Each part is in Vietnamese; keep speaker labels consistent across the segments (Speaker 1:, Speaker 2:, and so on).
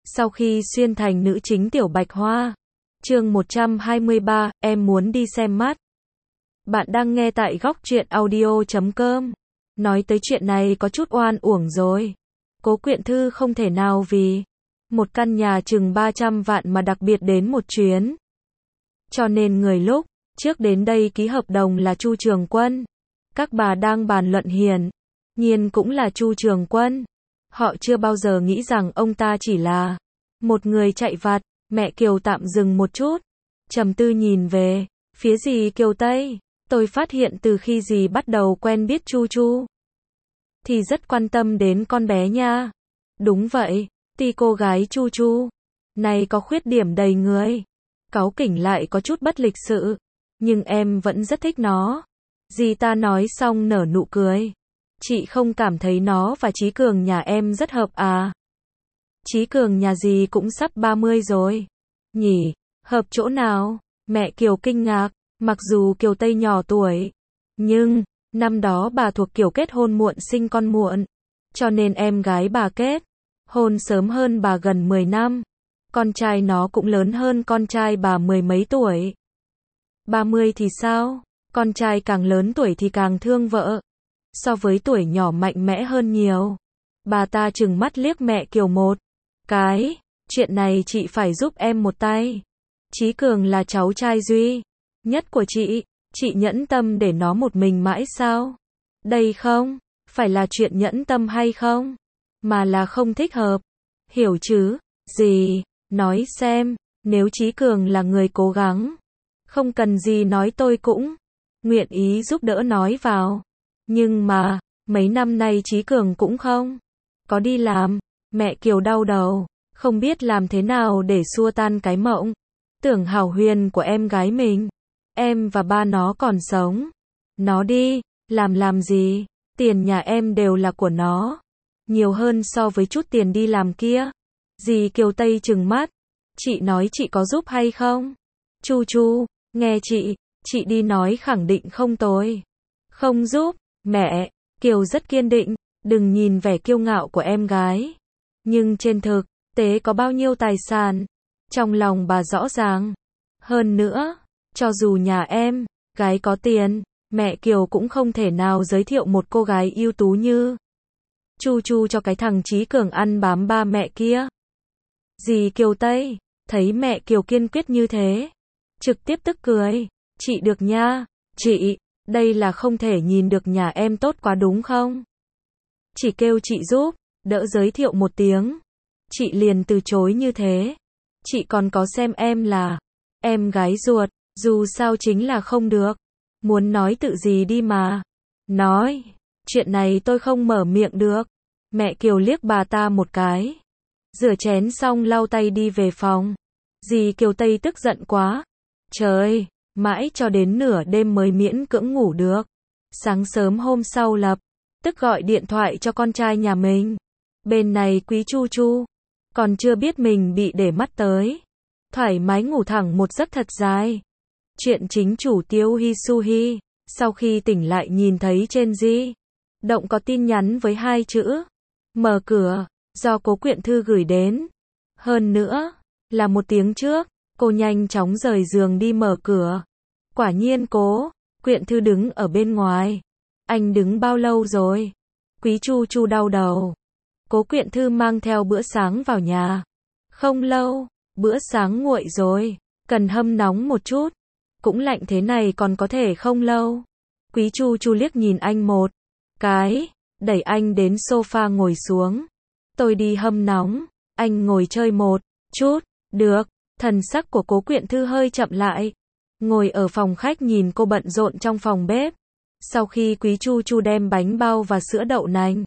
Speaker 1: Sau khi xuyên thành nữ chính Tiểu Bạch Hoa. Chương 123, em muốn đi xem mắt. Bạn đang nghe tại góc truyện audio.com. Nói tới chuyện này có chút oan uổng rồi. Cố Quyện Thư không thể nào vì một căn nhà chừng 300 vạn mà đặc biệt đến một chuyến. Cho nên người lúc trước đến đây ký hợp đồng là Chu Trường Quân. Các bà đang bàn luận hiển nhiên cũng là Chu Trường Quân. Họ chưa bao giờ nghĩ rằng ông ta chỉ là một người chạy vặt. Mẹ Kiều tạm dừng một chút, trầm tư nhìn về phía dì Kiều Tây. Tôi phát hiện từ khi dì bắt đầu quen biết Chu Chu thì rất quan tâm đến con bé nha. Đúng vậy, tuy cô gái Chu Chu này có khuyết điểm đầy người, cáu kỉnh lại có chút bất lịch sự, nhưng em vẫn rất thích nó. Dì ta nói xong nở nụ cười. Chị không cảm thấy nó và Chí Cường nhà em rất hợp à? Chí Cường nhà dì cũng sắp 30 rồi. Nhỉ, hợp chỗ nào? Mẹ Kiều kinh ngạc, mặc dù Kiều Tây nhỏ tuổi, nhưng năm đó bà thuộc kiểu kết hôn muộn sinh con muộn. Cho nên em gái bà kết hôn sớm hơn bà gần 10 năm. Con trai nó cũng lớn hơn con trai bà mười mấy tuổi. 30 thì sao? Con trai càng lớn tuổi thì càng thương vợ. So với tuổi nhỏ mạnh mẽ hơn nhiều. Bà ta trừng mắt liếc mẹ Kiều một cái. Chuyện này chị phải giúp em một tay. Chí Cường là cháu trai duy nhất của chị nhẫn tâm để nó một mình mãi sao? Đây không phải là chuyện nhẫn tâm hay không, mà là không thích hợp. Hiểu chứ? Gì? Nói xem, nếu Chí Cường là người cố gắng, không cần gì nói tôi cũng nguyện ý giúp đỡ nói vào. Nhưng mà, mấy năm nay Chí Cường cũng không có đi làm. Mẹ Kiều đau đầu, không biết làm thế nào để xua tan cái mộng tưởng hão huyền của em gái mình. Em và ba nó còn sống. Nó đi làm gì? Tiền nhà em đều là của nó. Nhiều hơn so với chút tiền đi làm kia. Dì Kiều Tây trừng mắt. Chị nói chị có giúp hay không? Chu Chu, nghe chị đi nói khẳng định không tồi. Không giúp. Mẹ Kiều rất kiên định, đừng nhìn vẻ kiêu ngạo của em gái. Nhưng trên thực tế có bao nhiêu tài sản, trong lòng bà rõ ràng. Hơn nữa, cho dù nhà em gái có tiền, mẹ Kiều cũng không thể nào giới thiệu một cô gái ưu tú như Chu Chu cho cái thằng Chí Cường ăn bám ba mẹ kia. Dì Kiều Tây thấy mẹ Kiều kiên quyết như thế, trực tiếp tức cười. Chị được nha, chị, đây là không thể nhìn được nhà em tốt quá đúng không? Chỉ kêu chị giúp đỡ giới thiệu một tiếng, chị liền từ chối như thế. Chị còn có xem em là em gái ruột, dù sao chính là không được. Muốn nói tự gì đi mà. Nói, chuyện này tôi không mở miệng được. Mẹ Kiều liếc bà ta một cái. Rửa chén xong lau tay đi về phòng. Dì Kiều Tây tức giận quá. Trời, mãi cho đến nửa đêm mới miễn cưỡng ngủ được. Sáng sớm hôm sau lập tức gọi điện thoại cho con trai nhà mình. Bên này quý Chu Chu còn chưa biết mình bị để mắt tới, thoải mái ngủ thẳng một giấc thật dài. Chuyện chính chủ Tiêu Hi Su Hi sau khi tỉnh lại nhìn thấy trên di động có tin nhắn với hai chữ mở cửa, do Cố Quyện Thư gửi đến. Hơn nữa là một tiếng trước. Cô nhanh chóng rời giường đi mở cửa. Quả nhiên Cố Quyện Thư đứng ở bên ngoài. Anh đứng bao lâu rồi? Quý Chu Chu đau đầu. Cố Quyện Thư mang theo bữa sáng vào nhà. Không lâu, bữa sáng nguội rồi, cần hâm nóng một chút. Cũng lạnh thế này còn có thể không lâu. Quý Chu Chu liếc nhìn anh một cái, đẩy anh đến sofa ngồi xuống. Tôi đi hâm nóng, anh ngồi chơi một chút. Được. Thần sắc của Cố Quyện Thư hơi chậm lại. Ngồi ở phòng khách nhìn cô bận rộn trong phòng bếp. Sau khi Quý Chu Chu đem bánh bao và sữa đậu nành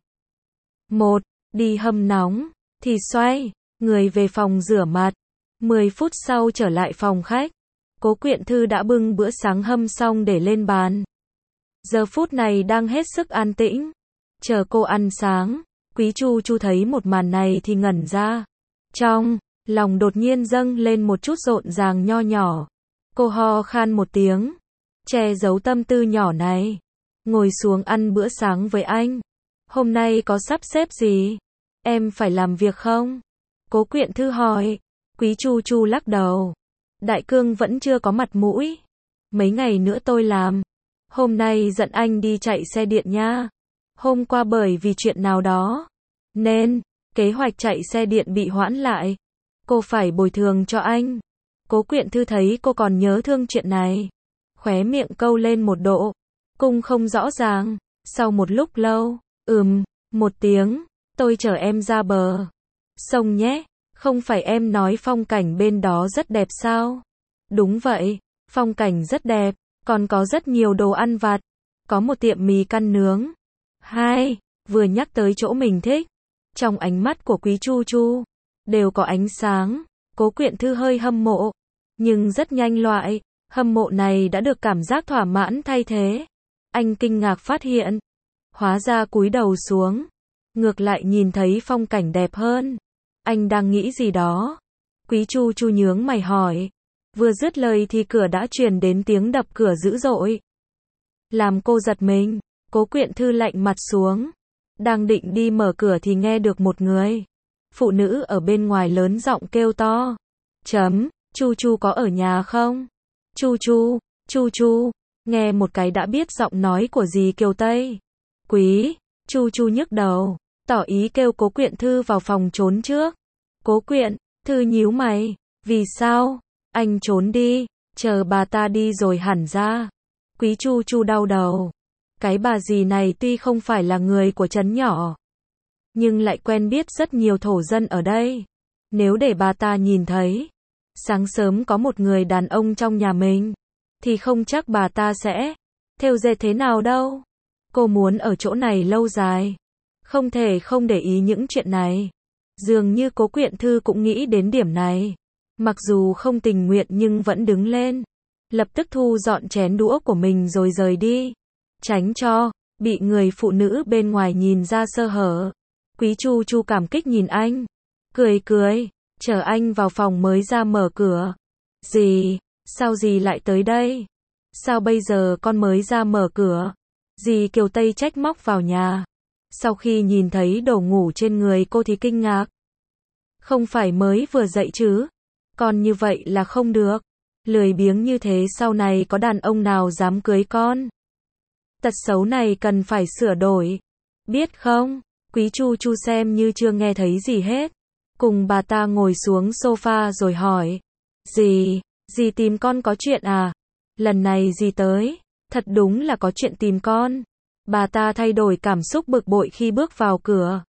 Speaker 1: đi hâm nóng, thì xoay người về phòng rửa mặt. 10 phút sau trở lại phòng khách. Cố Quyện Thư đã bưng bữa sáng hâm xong để lên bàn. Giờ phút này đang hết sức an tĩnh, chờ cô ăn sáng. Quý Chu Chu thấy một màn này thì ngẩn ra. Trong lòng đột nhiên dâng lên một chút rộn ràng nho nhỏ. Cô ho khan một tiếng, che giấu tâm tư nhỏ này. Ngồi xuống ăn bữa sáng với anh. Hôm nay có sắp xếp gì? Em phải làm việc không? Cố Quyện Thư hỏi. Quý Chu Chu lắc đầu. Đại cương vẫn chưa có mặt mũi. Mấy ngày nữa tôi làm. Hôm nay dẫn anh đi chạy xe điện nha. Hôm qua bởi vì chuyện nào đó, nên kế hoạch chạy xe điện bị hoãn lại. Cô phải bồi thường cho anh. Cố Quyện Thư thấy cô còn nhớ thương chuyện này. Khóe miệng câu lên một độ. Cung không rõ ràng. Sau một lúc lâu, một tiếng, tôi chở em ra bờ sông nhé. Không phải em nói phong cảnh bên đó rất đẹp sao? Đúng vậy, phong cảnh rất đẹp, còn có rất nhiều đồ ăn vặt. Có một tiệm mì căn nướng. Hai, vừa nhắc tới chỗ mình thích, trong ánh mắt của Quý Chu Chu đều có ánh sáng. Cố Quyện Thư hơi hâm mộ, nhưng rất nhanh loại hâm mộ này đã được cảm giác thỏa mãn thay thế. Anh kinh ngạc phát hiện, hóa ra cúi đầu xuống, ngược lại nhìn thấy phong cảnh đẹp hơn. Anh đang nghĩ gì đó? Quý Chu Chu nhướng mày hỏi. Vừa dứt lời thì cửa đã truyền đến tiếng đập cửa dữ dội. Làm cô giật mình, Cố Quyện Thư lạnh mặt xuống. Đang định đi mở cửa thì nghe được một người phụ nữ ở bên ngoài lớn giọng kêu to. Chu Chu có ở nhà không? Chu Chu, nghe một cái đã biết giọng nói của dì Kiều Tây. Quý Chu Chu nhức đầu, tỏ ý kêu Cố Quyện Thư vào phòng trốn trước. Cố Quyện Thư nhíu mày, vì sao? Anh trốn đi, chờ bà ta đi rồi hẳn ra. Quý Chu Chu đau đầu. Cái bà dì này tuy không phải là người của trấn nhỏ, nhưng lại quen biết rất nhiều thổ dân ở đây. Nếu để bà ta nhìn thấy, sáng sớm có một người đàn ông trong nhà mình, thì không chắc bà ta sẽ thêu dệt thế nào đâu. Cô muốn ở chỗ này lâu dài, không thể không để ý những chuyện này. Dường như Cố Quyện Thư cũng nghĩ đến điểm này. Mặc dù không tình nguyện nhưng vẫn đứng lên, lập tức thu dọn chén đũa của mình rồi rời đi, tránh cho bị người phụ nữ bên ngoài nhìn ra sơ hở. Quý Chu Chu cảm kích nhìn anh, cười, chờ anh vào phòng mới ra mở cửa. Dì, sao dì lại tới đây? Sao bây giờ con mới ra mở cửa? Dì Kiều Tây trách móc vào nhà. Sau khi nhìn thấy đồ ngủ trên người cô thì kinh ngạc. Không phải mới vừa dậy chứ? Con như vậy là không được. Lười biếng như thế sau này có đàn ông nào dám cưới con? Tật xấu này cần phải sửa đổi. Biết không? Quý Chu Chu xem như chưa nghe thấy gì hết. Cùng bà ta ngồi xuống sofa rồi hỏi. Dì tìm con có chuyện à? Lần này dì tới, thật đúng là có chuyện tìm con. Bà ta thay đổi cảm xúc bực bội khi bước vào cửa.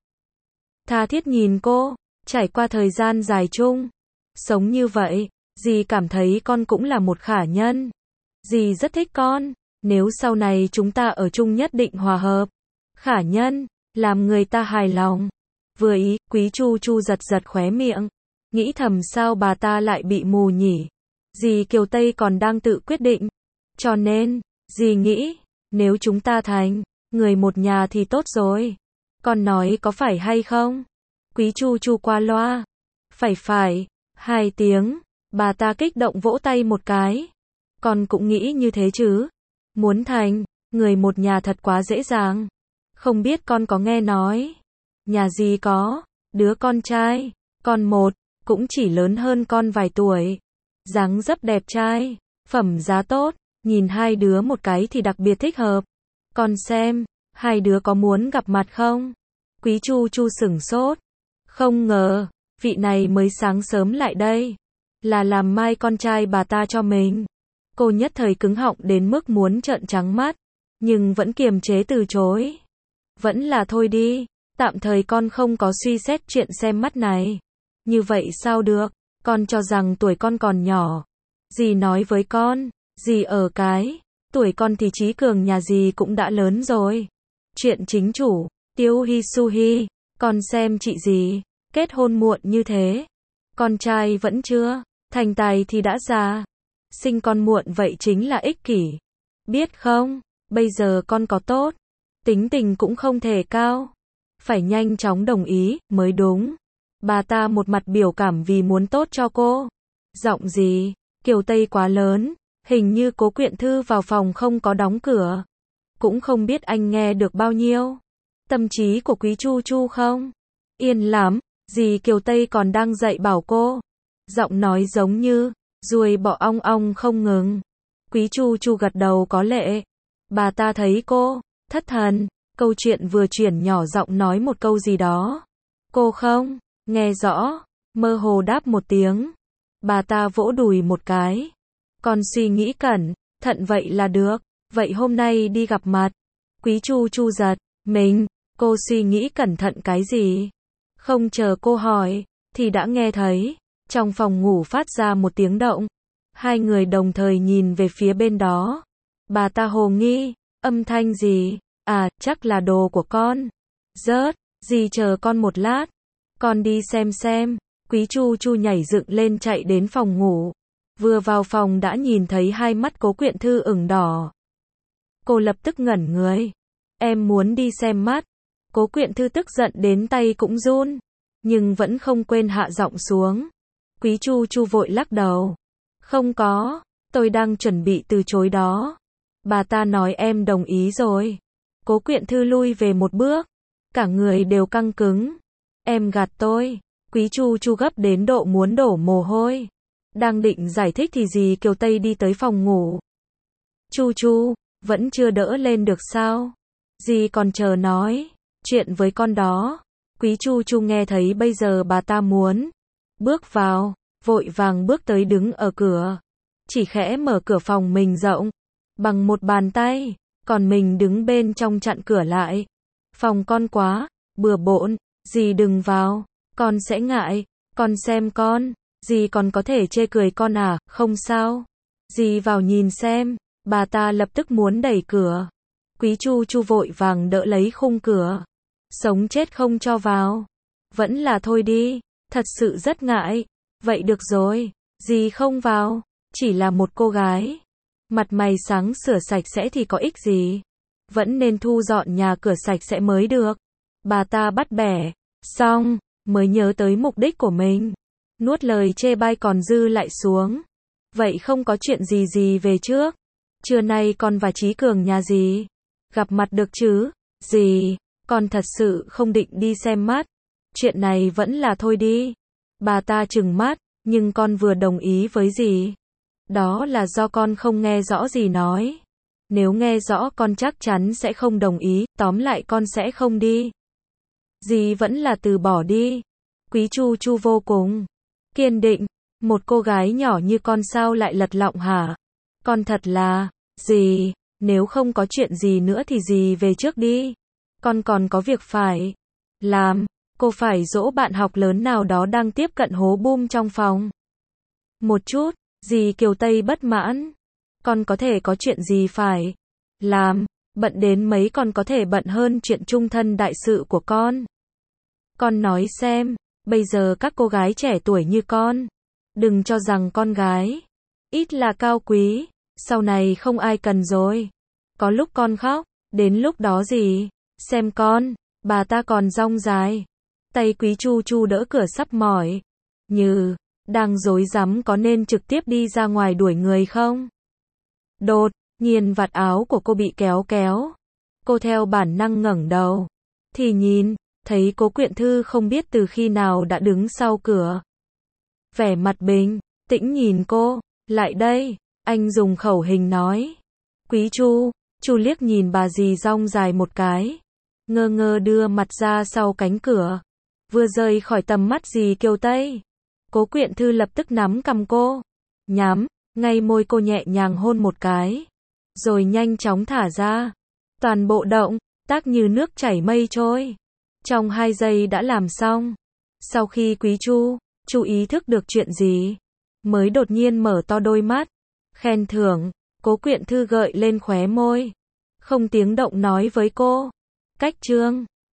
Speaker 1: Tha thiết nhìn cô, trải qua thời gian dài chung sống như vậy, dì cảm thấy con cũng là một khả nhân. Dì rất thích con, nếu sau này chúng ta ở chung nhất định hòa hợp. Khả nhân, làm người ta hài lòng. Vừa ý, Quý Chu Chu giật khóe miệng, nghĩ thầm sao bà ta lại bị mù nhỉ. Dì Kiều Tây còn đang tự quyết định. Cho nên, dì nghĩ, nếu chúng ta thành người một nhà thì tốt rồi. Con nói có phải hay không? Quý Chu Chu qua loa. Phải, 2 tiếng. Bà ta kích động vỗ tay một cái. Con cũng nghĩ như thế chứ. Muốn thành người một nhà thật quá dễ dàng. Không biết con có nghe nói, nhà dì có đứa con trai, con một, cũng chỉ lớn hơn con vài tuổi. Dáng dấp đẹp trai, phẩm giá tốt, nhìn hai đứa một cái thì đặc biệt thích hợp. Con xem, hai đứa có muốn gặp mặt không? Quý Chu Chu sửng sốt. Không ngờ, vị này mới sáng sớm lại đây. Là làm mai con trai bà ta cho mình. Cô nhất thời cứng họng đến mức muốn trợn trắng mắt, nhưng vẫn kiềm chế từ chối. Vẫn là thôi đi, tạm thời con không có suy xét chuyện xem mắt này. Như vậy sao được, con cho rằng tuổi con còn nhỏ. Dì nói với con, dì ở cái tuổi con thì Trí Cường nhà dì cũng đã lớn rồi. Chuyện chính chủ, Tiêu Hi Su Hi, con xem chị dì, kết hôn muộn như thế. Con trai vẫn chưa thành tài thì đã già. Sinh con muộn vậy chính là ích kỷ. Biết không, bây giờ con có tốt, tính tình cũng không thể cao. Phải nhanh chóng đồng ý mới đúng. Bà ta một mặt biểu cảm vì muốn tốt cho cô. Giọng gì, Kiều Tây quá lớn, hình như Cố Quyện Thư vào phòng không có đóng cửa. Cũng không biết anh nghe được bao nhiêu. Tâm trí của Quý Chu Chu không yên lắm, Dì Kiều Tây còn đang dạy bảo cô. Giọng nói giống như ruồi bọ ong ong không ngừng. Quý Chu Chu gật đầu có lệ. Bà ta thấy cô thất thần, câu chuyện vừa chuyển nhỏ giọng nói một câu gì đó. Cô không nghe rõ, mơ hồ đáp một tiếng. Bà ta vỗ đùi một cái. Con suy nghĩ cẩn thận vậy là được. Vậy hôm nay đi gặp mặt. Quý Chu Chu giật mình, cô suy nghĩ cẩn thận cái gì? Không chờ cô hỏi, thì đã nghe thấy, trong phòng ngủ phát ra một tiếng động. Hai người đồng thời nhìn về phía bên đó. Bà ta hồ nghi, âm thanh gì? À, chắc là đồ của con. Rớt, dì chờ con một lát. Con đi xem. Quý Chu Chu nhảy dựng lên chạy đến phòng ngủ. Vừa vào phòng đã nhìn thấy hai mắt Cố Quyện Thư ửng đỏ. Cô lập tức ngẩn người. Em muốn đi xem mắt. Cố Quyện Thư tức giận đến tay cũng run, nhưng vẫn không quên hạ giọng xuống. Quý Chu Chu vội lắc đầu. Không có, tôi đang chuẩn bị từ chối đó. Bà ta nói em đồng ý rồi. Cố Quyện Thư lui về một bước, cả người đều căng cứng. Em gạt tôi. Quý Chu Chu gấp đến độ muốn đổ mồ hôi. Đang định giải thích thì dì Kiều Tây đi tới phòng ngủ. Chu Chu, vẫn chưa đỡ lên được sao? Dì còn chờ nói chuyện với con đó. Quý Chu Chu nghe thấy bây giờ bà ta muốn bước vào, vội vàng bước tới đứng ở cửa. Chỉ khẽ mở cửa phòng mình rộng, bằng một bàn tay, còn mình đứng bên trong chặn cửa lại. Phòng con quá bừa bộn, dì đừng vào, con sẽ ngại, con xem con, dì còn có thể chê cười con à, không sao. Dì vào nhìn xem, bà ta lập tức muốn đẩy cửa. Quý Chu Chu vội vàng đỡ lấy khung cửa. Sống chết không cho vào. Vẫn là thôi đi, thật sự rất ngại. Vậy được rồi, dì không vào, chỉ là một cô gái. Mặt mày sáng sửa sạch sẽ thì có ích gì. Vẫn nên thu dọn nhà cửa sạch sẽ mới được. Bà ta bắt bẻ, xong, mới nhớ tới mục đích của mình. Nuốt lời chê bai còn dư lại xuống. Vậy không có chuyện gì về trước. Trưa nay con và Chí Cường nhà dì gặp mặt được chứ? Dì, con thật sự không định đi xem mắt. Chuyện này vẫn là thôi đi. Bà ta trừng mắt, nhưng con vừa đồng ý với dì. Đó là do con không nghe rõ dì nói. Nếu nghe rõ con chắc chắn sẽ không đồng ý, tóm lại con sẽ không đi. Dì vẫn là từ bỏ đi. Quý Chu Chu vô cùng kiên định. Một cô gái nhỏ như con sao lại lật lọng hả? Con thật là, dì, nếu không có chuyện gì nữa thì dì về trước đi. Con còn có việc phải làm. Cô phải dỗ bạn học lớn nào đó đang tiếp cận hố bum trong phòng. Một chút, dì Kiều Tây bất mãn. Con có thể có chuyện gì phải làm, bận đến mấy còn có thể bận hơn chuyện chung thân đại sự của con. Con nói xem, bây giờ các cô gái trẻ tuổi như con, đừng cho rằng con gái ít là cao quý, sau này không ai cần rồi. Có lúc con khóc, đến lúc đó gì? Xem con, bà ta còn dong dài. Tay Quý Chu Chu đỡ cửa sắp mỏi. Như đang rối rắm có nên trực tiếp đi ra ngoài đuổi người không? Đột nhiên vạt áo của cô bị kéo. Cô theo bản năng ngẩng đầu. Thì nhìn, thấy Cố Quyện Thư không biết từ khi nào đã đứng sau cửa. Vẻ mặt bình tĩnh nhìn cô. Lại đây, anh dùng khẩu hình nói. Quý Chu Chu liếc nhìn bà dì dong dài một cái. Ngơ ngơ đưa mặt ra sau cánh cửa. Vừa rời khỏi tầm mắt dì Kiều Tây. Cố Quyện Thư lập tức nắm cằm cô. Nhắm ngay môi cô nhẹ nhàng hôn một cái. Rồi nhanh chóng thả ra. Toàn bộ động tác như nước chảy mây trôi. Trong 2 giây đã làm xong. Sau khi Quý Chu Chu ý thức được chuyện gì, mới đột nhiên mở to đôi mắt. Khen thưởng. Cố Quyện Thư gợi lên khóe môi. Không tiếng động nói với cô. Cách trương.